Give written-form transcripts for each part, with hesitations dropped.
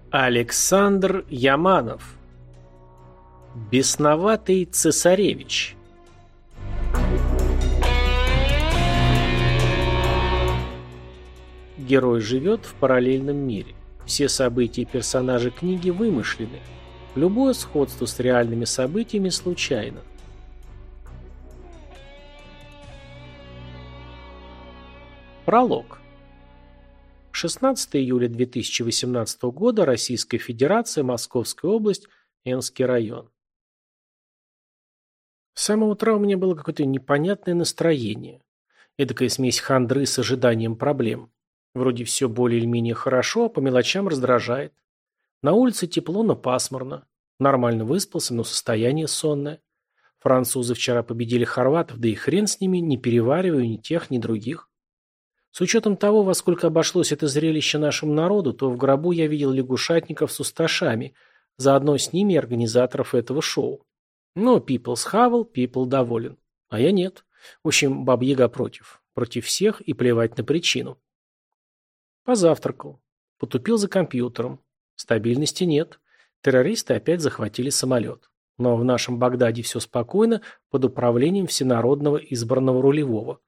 Александр Яманов. Бесноватый цесаревич. Герой живет в параллельном мире. Все события и персонажи книги вымышлены. Любое сходство с реальными событиями случайно. Пролог. 16 июля 2018 года. Российская Федерация, Московская область, Энский район. С самого утра у меня было какое-то непонятное настроение. Эдакая смесь хандры с ожиданием проблем. Вроде все более или менее хорошо, а по мелочам раздражает. На улице тепло, но пасмурно. Нормально выспался, но состояние сонное. Французы вчера победили хорватов, да и хрен с ними, не перевариваю ни тех, ни других. С учетом того, во сколько обошлось это зрелище нашему народу, то в гробу я видел лягушатников с усташами, заодно с ними и организаторов этого шоу. Но people схавал, people доволен. А я нет. В общем, Баба-Яга против. Против всех и плевать на причину. Позавтракал. Потупил за компьютером. Стабильности нет. Террористы опять захватили самолет. Но в нашем Багдаде все спокойно, под управлением всенародного избранного рулевого.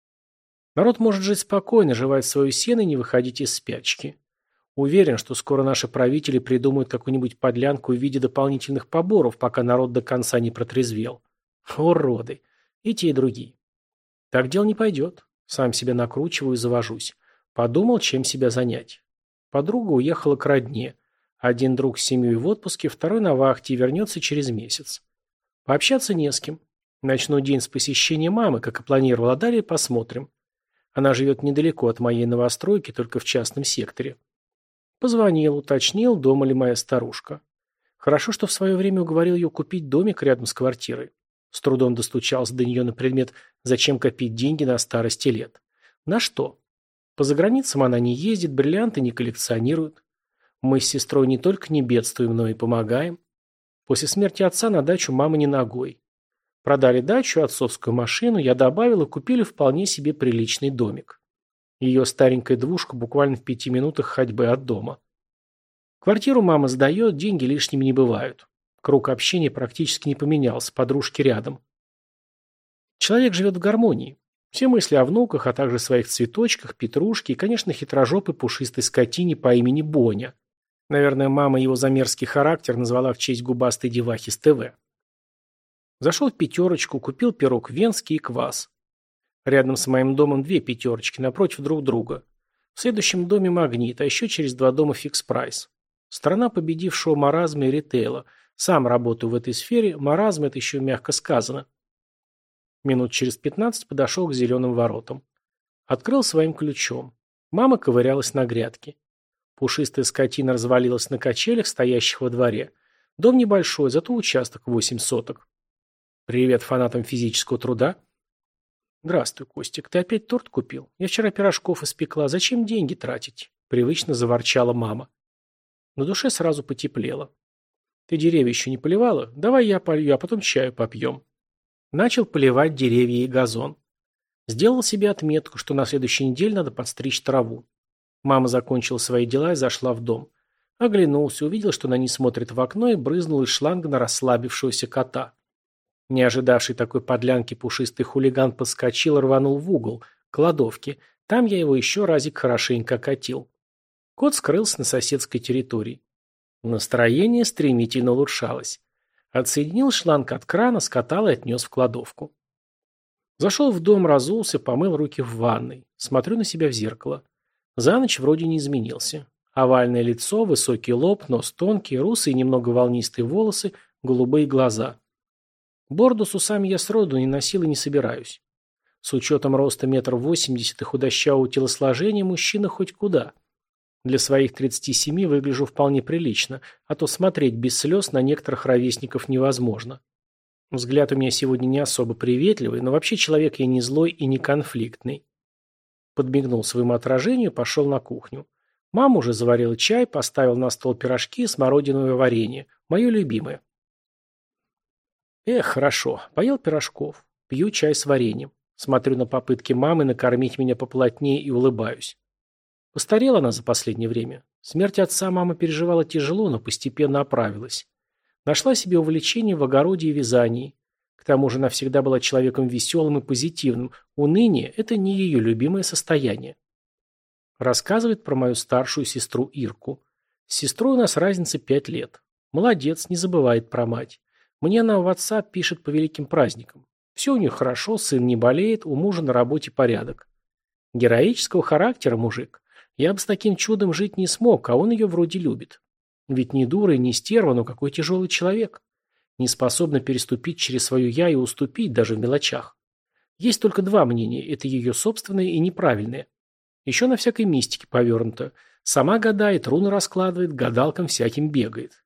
Народ может жить спокойно, жевать свое сено и не выходить из спячки. Уверен, что скоро наши правители придумают какую-нибудь подлянку в виде дополнительных поборов, пока народ до конца не протрезвел. Уроды. И те, и другие. Так дело не пойдет. Сам себя накручиваю и завожусь. Подумал, чем себя занять. Подруга уехала к родне. Один друг с семьей в отпуске, второй на вахте и вернется через месяц. Пообщаться не с кем. Начну день с посещения мамы, как и планировал, а далее посмотрим. Она живет недалеко от моей новостройки, только в частном секторе. Позвонил, уточнил, дома ли моя старушка. Хорошо, что в свое время уговорил ее купить домик рядом с квартирой. С трудом достучался до нее на предмет, зачем копить деньги на старости лет. На что? По заграницам она не ездит, бриллианты не коллекционирует. Мы с сестрой не только не бедствуем, но и помогаем. После смерти отца на дачу мама не ногой. Продали дачу, отцовскую машину, я добавил и купили вполне себе приличный домик. Ее старенькая двушка буквально в 5 минутах ходьбы от дома. Квартиру мама сдает, деньги лишними не бывают. Круг общения практически не поменялся, подружки рядом. Человек живет в гармонии. Все мысли о внуках, а также своих цветочках, петрушке и, конечно, хитрожопой пушистой скотине по имени Боня. Наверное, мама его за мерзкий характер назвала в честь губастой девахи с ТВ. Зашел в пятерочку, купил пирог венский и квас. Рядом с моим домом 2 пятерочки, напротив друг друга. В следующем доме магнит, а еще через 2 дома фикс-прайс. Страна победившего маразма и ритейла. Сам работаю в этой сфере, маразм это еще мягко сказано. Минут через 15 подошел к зеленым воротам. Открыл своим ключом. Мама ковырялась на грядке. Пушистая скотина развалилась на качелях, стоящих во дворе. Дом небольшой, зато участок 8 соток. Привет фанатам физического труда. Здравствуй, Костик. Ты опять торт купил? Я вчера пирожков испекла. Зачем деньги тратить? Привычно заворчала мама. На душе сразу потеплело. Ты деревья еще не поливала? Давай я полью, а потом чаю попьем. Начал поливать деревья и газон. Сделал себе отметку, что на следующей неделе надо подстричь траву. Мама закончила свои дела и зашла в дом. Оглянулся, увидел, что на ней смотрит в окно и брызнул из шланга на расслабившегося кота. Не ожидавший такой подлянки пушистый хулиган подскочил и рванул в угол, к кладовке. Там я его еще разик хорошенько окатил. Кот скрылся на соседской территории. Настроение стремительно улучшалось. Отсоединил шланг от крана, скатал и отнес в кладовку. Зашел в дом, разулся, помыл руки в ванной. Смотрю на себя в зеркало. За ночь вроде не изменился. Овальное лицо, высокий лоб, нос тонкий, русые немного волнистые волосы, голубые глаза. Бороду с усами я сроду не носил и не собираюсь. С учетом роста 1,80 м и худощавого телосложения мужчина хоть куда. Для своих 37 выгляжу вполне прилично, а то смотреть без слез на некоторых ровесников невозможно. Взгляд у меня сегодня не особо приветливый, но вообще человек я не злой и не конфликтный. Подмигнул своему отражению, пошел на кухню. Мама уже заварила чай, поставила на стол пирожки и смородиновое варенье, мое любимое. Эх, хорошо, поел пирожков, пью чай с вареньем. Смотрю на попытки мамы накормить меня поплотнее и улыбаюсь. Постарела она за последнее время. Смерть отца мама переживала тяжело, но постепенно оправилась. Нашла себе увлечение в огороде и вязании. К тому же она всегда была человеком веселым и позитивным. Уныние – это не ее любимое состояние. Рассказывает про мою старшую сестру Ирку. С сестрой у нас разница 5 лет. Молодец, не забывает про мать. Мне она в WhatsApp пишет по великим праздникам. Все у нее хорошо, сын не болеет, у мужа на работе порядок. Героического характера мужик. Я бы с таким чудом жить не смог, а он ее вроде любит. Ведь не дура и не стерва, но какой тяжелый человек. Не способна переступить через свое «я» и уступить даже в мелочах. Есть только два мнения, это ее собственное и неправильное. Еще на всякой мистике повернуто. Сама гадает, руны раскладывает, гадалкам всяким бегает.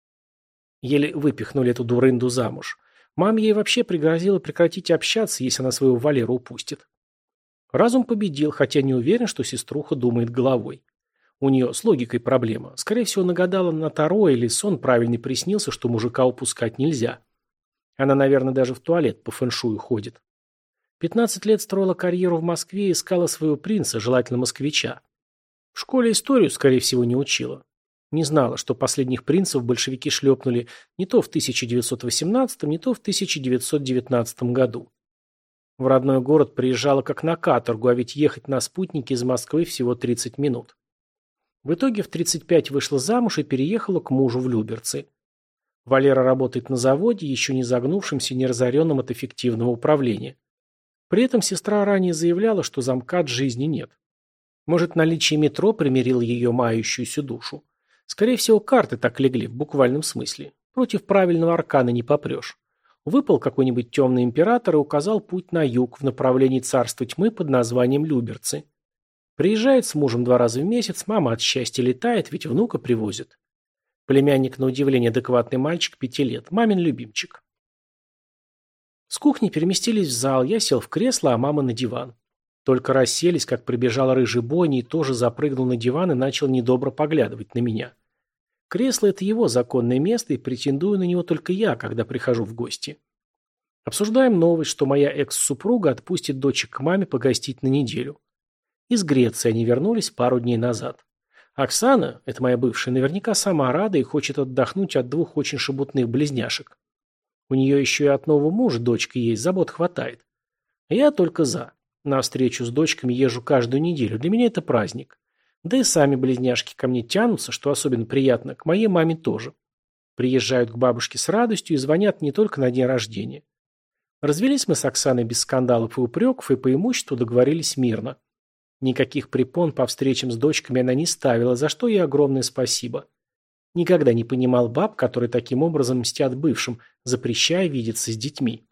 Еле выпихнули эту дурынду замуж. Мама ей вообще пригрозила прекратить общаться, если она своего Валеру упустит. Разум победил, хотя не уверен, что сеструха думает головой. У нее с логикой проблема. Скорее всего, нагадала на таро или сон правильный приснился, что мужика упускать нельзя. Она, наверное, даже в туалет по фэншую ходит. 15 лет строила карьеру в Москве и искала своего принца, желательно москвича. В школе историю, скорее всего, не учила. Не знала, что последних принцев большевики шлепнули не то в 1918, не то в 1919 году. В родной город приезжала как на каторгу, а ведь ехать на спутнике из Москвы всего 30 минут. В итоге в 35 вышла замуж и переехала к мужу в Люберцы. Валера работает на заводе, еще не загнувшимся, не разоренным от эффективного управления. При этом сестра ранее заявляла, что замкат жизни нет. Может, наличие метро примирило ее мающуюся душу. Скорее всего, карты так легли, в буквальном смысле. Против правильного аркана не попрешь. Выпал какой-нибудь темный император и указал путь на юг в направлении царства тьмы под названием Люберцы. Приезжает с мужем 2 раза в месяц, мама от счастья летает, ведь внука привозит. Племянник, на удивление, адекватный мальчик, 5 лет, мамин любимчик. С кухни переместились в зал, я сел в кресло, а мама на диван. Только расселись, как прибежал рыжий Бонни и тоже запрыгнул на диван и начал недобро поглядывать на меня. Кресло – это его законное место, и претендую на него только я, когда прихожу в гости. Обсуждаем новость, что моя экс-супруга отпустит дочек к маме погостить на неделю. Из Греции они вернулись пару дней назад. Оксана, это моя бывшая, наверняка сама рада и хочет отдохнуть от 2 очень шебутных близняшек. У нее еще и от нового мужа дочка есть, забот хватает. Я только за. На встречу с дочками езжу каждую неделю, для меня это праздник. Да и сами близняшки ко мне тянутся, что особенно приятно, к моей маме тоже. Приезжают к бабушке с радостью и звонят не только на день рождения. Развелись мы с Оксаной без скандалов и упреков, и по имуществу договорились мирно. Никаких препон по встречам с дочками она не ставила, за что ей огромное спасибо. Никогда не понимал баб, которые таким образом мстят бывшим, запрещая видеться с детьми.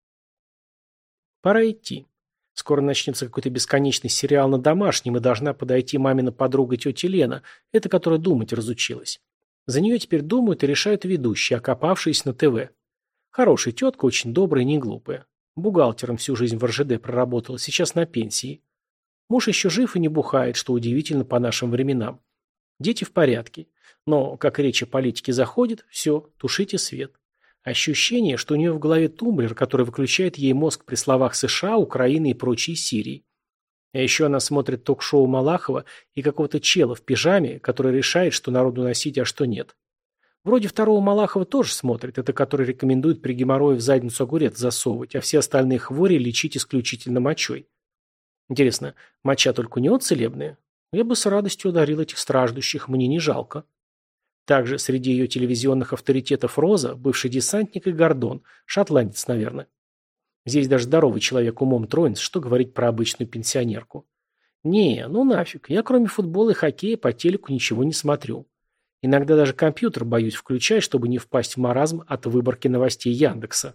Пора идти. Скоро начнется какой-то бесконечный сериал на Домашнем, и должна подойти мамина подруга тетя Лена, эта, которая думать разучилась. За нее теперь думают и решают ведущие, окопавшиеся на ТВ. Хорошая тетка, очень добрая и не глупая. Бухгалтером всю жизнь в РЖД проработала, сейчас на пенсии. Муж еще жив и не бухает, что удивительно по нашим временам. Дети в порядке. Но, как речь о политике заходит, все, тушите свет. Ощущение, что у нее в голове тумблер, который выключает ей мозг при словах США, Украины и прочей Сирии. А еще она смотрит ток-шоу Малахова и какого-то чела в пижаме, который решает, что народу носить, а что нет. Вроде второго Малахова тоже смотрит, это который рекомендует при геморрое в задницу огурец засовывать, а все остальные хвори лечить исключительно мочой. Интересно, моча только у него целебная? Я бы с радостью одарил этих страждущих, мне не жалко. Также среди ее телевизионных авторитетов Роза, бывший десантник и Гордон, шотландец, наверное. Здесь даже здоровый человек умом тронется, что говорить про обычную пенсионерку. Не, ну нафиг, я кроме футбола и хоккея по телеку ничего не смотрю. Иногда даже компьютер боюсь включать, чтобы не впасть в маразм от выборки новостей Яндекса.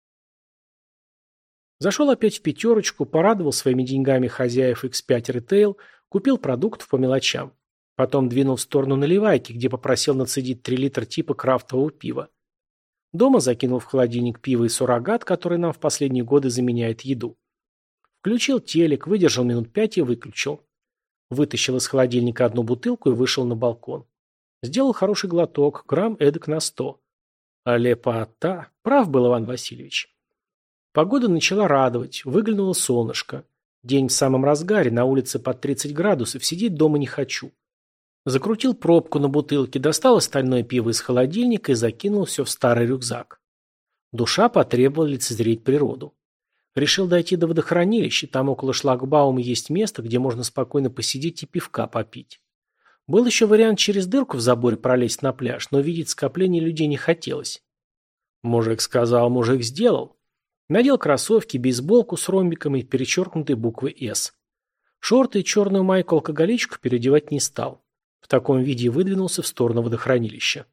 Зашел опять в пятерочку, порадовал своими деньгами хозяев X5 Retail, купил продуктов по мелочам. Потом двинул в сторону наливайки, где попросил нацедить 3 литра типа крафтового пива. Дома закинул в холодильник пиво и суррогат, который нам в последние годы заменяет еду. Включил телек, выдержал минут 5 и выключил. Вытащил из холодильника 1 бутылку и вышел на балкон. Сделал хороший глоток, грамм эдак на 100. А лепота. Прав был Иван Васильевич. Погода начала радовать, выглянуло солнышко. День в самом разгаре, на улице под 30 градусов, сидеть дома не хочу. Закрутил пробку на бутылке, достал остальное пиво из холодильника и закинул все в старый рюкзак. Душа потребовала лицезреть природу. Решил дойти до водохранилища, там около шлагбаума есть место, где можно спокойно посидеть и пивка попить. Был еще вариант через дырку в заборе пролезть на пляж, но видеть скопление людей не хотелось. Мужик сказал, мужик сделал. Надел кроссовки, бейсболку с ромбиком и перечеркнутой буквой «С». Шорты и черную майку-алкоголичку переодевать не стал. В таком виде выдвинулся в сторону водохранилища.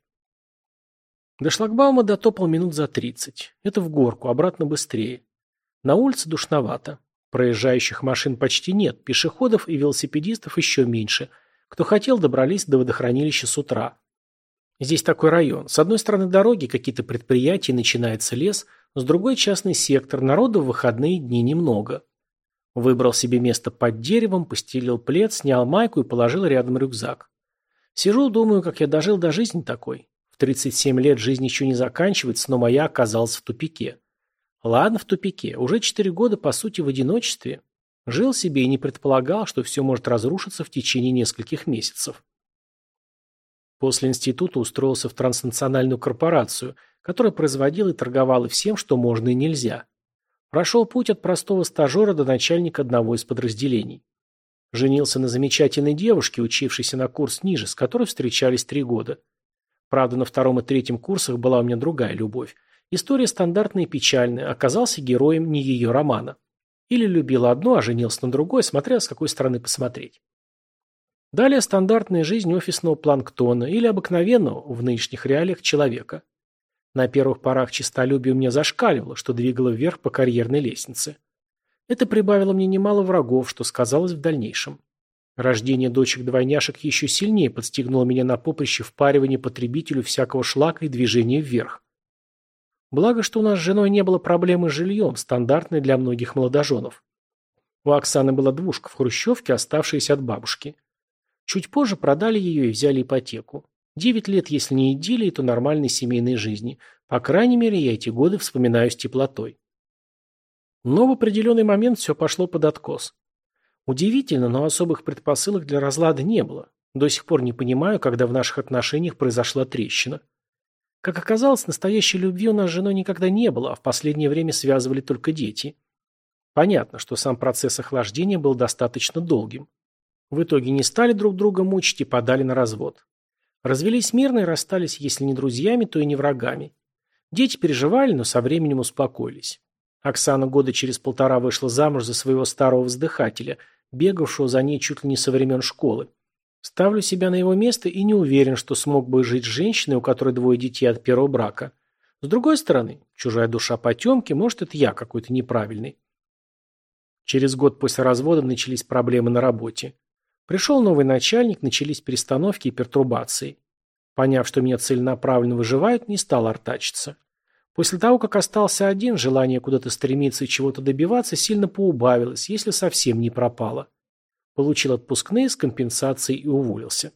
До шлагбаума дотопал минут за 30. Это в горку, обратно быстрее. На улице душновато. Проезжающих машин почти нет, пешеходов и велосипедистов еще меньше. Кто хотел, добрались до водохранилища с утра. Здесь такой район. С одной стороны дороги какие-то предприятия, начинается лес, с другой частный сектор, народу в выходные дни немного. Выбрал себе место под деревом, постелил плед, снял майку и положил рядом рюкзак. Сижу, думаю, как я дожил до жизни такой. В 37 лет жизнь еще не заканчивается, но моя оказалась в тупике. Ладно, в тупике. Уже 4 года, по сути, в одиночестве. Жил себе и не предполагал, что все может разрушиться в течение нескольких месяцев. После института устроился в транснациональную корпорацию, которая производила и торговала всем, что можно и нельзя. Прошел путь от простого стажера до начальника одного из подразделений. Женился на замечательной девушке, учившейся на курс ниже, с которой встречались 3 года. Правда, на 2-м и 3-м курсах была у меня другая любовь. История стандартная и печальная, оказался героем не ее романа. Или любил одну, а женился на другой, смотря с какой стороны посмотреть. Далее стандартная жизнь офисного планктона или обыкновенного, в нынешних реалиях, человека. На первых порах честолюбие у меня зашкаливало, что двигало вверх по карьерной лестнице. Это прибавило мне немало врагов, что сказалось в дальнейшем. Рождение дочек-двойняшек еще сильнее подстегнуло меня на поприще впаривания потребителю всякого шлака и движения вверх. Благо, что у нас с женой не было проблемы с жильем, стандартной для многих молодоженов. У Оксаны была двушка в хрущевке, оставшаяся от бабушки. Чуть позже продали ее и взяли ипотеку. 9 лет, если не идиллии, то нормальной семейной жизни. По крайней мере, я эти годы вспоминаю с теплотой. Но в определенный момент все пошло под откос. Удивительно, но особых предпосылок для разлада не было. До сих пор не понимаю, когда в наших отношениях произошла трещина. Как оказалось, настоящей любви у нас с женой никогда не было, а в последнее время связывали только дети. Понятно, что сам процесс охлаждения был достаточно долгим. В итоге не стали друг друга мучить и подали на развод. Развелись мирно и расстались, если не друзьями, то и не врагами. Дети переживали, но со временем успокоились. Оксана года через 1,5 вышла замуж за своего старого вздыхателя, бегавшего за ней чуть ли не со времен школы. Ставлю себя на его место и не уверен, что смог бы жить с женщиной, у которой 2 детей от первого брака. С другой стороны, чужая душа потемки, может, это я какой-то неправильный. Через год после развода начались проблемы на работе. Пришел новый начальник, начались перестановки и пертурбации. Поняв, что меня целенаправленно выживают, не стал артачиться. После того, как остался один, желание куда-то стремиться и чего-то добиваться сильно поубавилось, если совсем не пропало. Получил отпускные с компенсацией и уволился.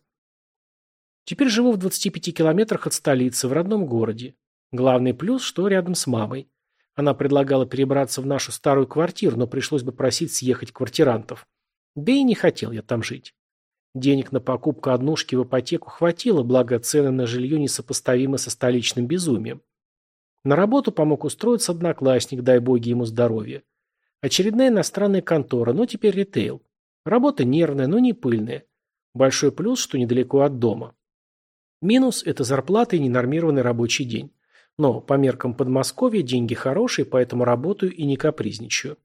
Теперь живу в 25 километрах от столицы, в родном городе. Главный плюс, что рядом с мамой. Она предлагала перебраться в нашу старую квартиру, но пришлось бы просить съехать квартирантов. Да и не хотел я там жить. Денег на покупку однушки в ипотеку хватило, благо цены на жилье несопоставимы со столичным безумием. На работу помог устроиться одноклассник, дай боги ему здоровья. Очередная иностранная контора, но теперь ритейл. Работа нервная, но не пыльная. Большой плюс, что недалеко от дома. Минус – это зарплата и ненормированный рабочий день. Но по меркам Подмосковья деньги хорошие, поэтому работаю и не капризничаю.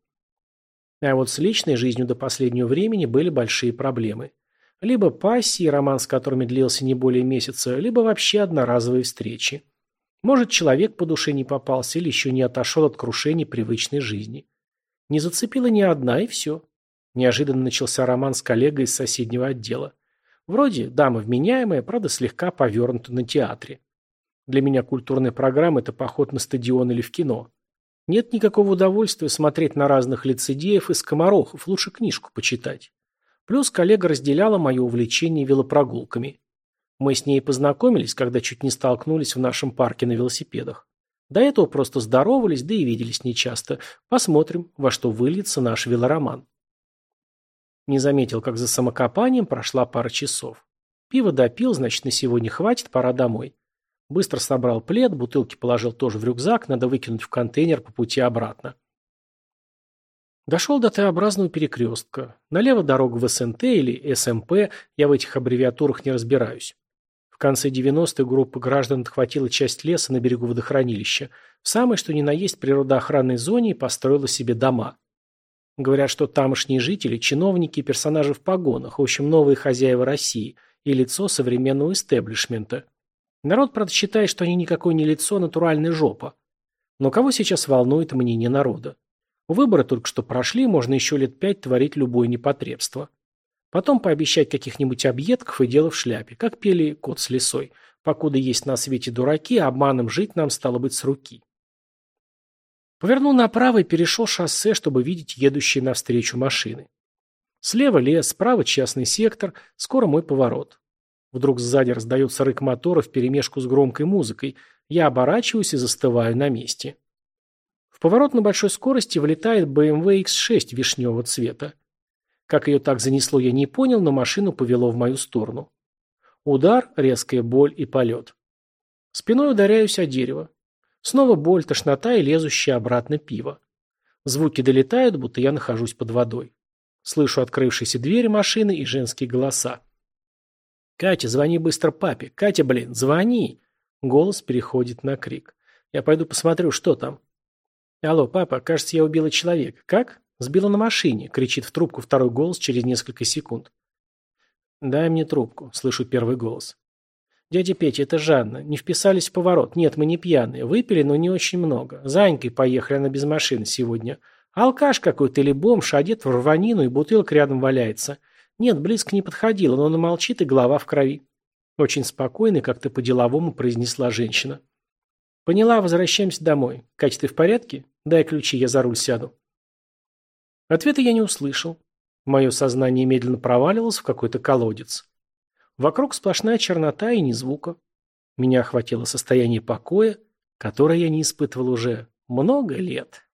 А вот с личной жизнью до последнего времени были большие проблемы. Либо пассии, роман с которыми длился не более месяца, либо вообще одноразовые встречи. Может, человек по душе не попался или еще не отошел от крушений привычной жизни. Не зацепила ни одна, и все. Неожиданно начался роман с коллегой из соседнего отдела. Вроде дама вменяемая, правда слегка повернута на театре. Для меня культурная программа – это поход на стадион или в кино. Нет никакого удовольствия смотреть на разных лицедеев и скоморохов, лучше книжку почитать. Плюс коллега разделяла мое увлечение велопрогулками. Мы с ней познакомились, когда чуть не столкнулись в нашем парке на велосипедах. До этого просто здоровались, да и виделись нечасто. Посмотрим, во что выльется наш велороман. Не заметил, как за самокопанием прошла пара часов. Пиво допил, значит, на сегодня хватит, пора домой. Быстро собрал плед, бутылки положил тоже в рюкзак, надо выкинуть в контейнер по пути обратно. Дошел до Т-образного перекрестка. Налево дорога в СНТ или СМП, я в этих аббревиатурах не разбираюсь. В конце 90-х группа граждан отхватила часть леса на берегу водохранилища, в самой что ни на есть природоохранной зоне и построила себе дома. Говорят, что тамошние жители – чиновники и персонажи в погонах, в общем, новые хозяева России и лицо современного истеблишмента. Народ, правда, считает, что они никакое не лицо, а натуральная жопа. Но кого сейчас волнует мнение народа? Выборы только что прошли, можно еще лет 5 творить любое непотребство. Потом пообещать каких-нибудь объедков и дело в шляпе, как пели кот с лисой. Покуда есть на свете дураки, обманом жить нам стало быть с руки. Повернул направо и перешел шоссе, чтобы видеть едущие навстречу машины. Слева лес, справа частный сектор, скоро мой поворот. Вдруг сзади раздается рык мотора вперемешку с громкой музыкой. Я оборачиваюсь и застываю на месте. В поворот на большой скорости влетает BMW X6 вишневого цвета. Как ее так занесло, я не понял, но машину повело в мою сторону. Удар, резкая боль и полет. Спиной ударяюсь о дерево. Снова боль, тошнота и лезущее обратно пиво. Звуки долетают, будто я нахожусь под водой. Слышу открывшиеся двери машины и женские голоса. «Катя, звони быстро папе! Катя, блин, звони!» Голос переходит на крик. «Я пойду посмотрю, что там». «Алло, папа, кажется, я убила человека. Как?» «Сбила на машине», — кричит в трубку второй голос через несколько секунд. «Дай мне трубку», — слышу первый голос. «Дядя Петя, это Жанна. Не вписались в поворот. Нет, мы не пьяные. Выпили, но не очень много. За Анькой поехали, она без машины сегодня. Алкаш какой-то или бомж, одет в рванину, и бутылка рядом валяется. Нет, близко не подходила, но она молчит, и голова в крови». Очень спокойно и как-то по-деловому произнесла женщина. «Поняла, возвращаемся домой. Катя, ты в порядке? Дай ключи, я за руль сяду». Ответа я не услышал. Мое сознание медленно проваливалось в какой-то колодец. Вокруг сплошная чернота и ни звука. Меня охватило состояние покоя, которое я не испытывал уже много лет.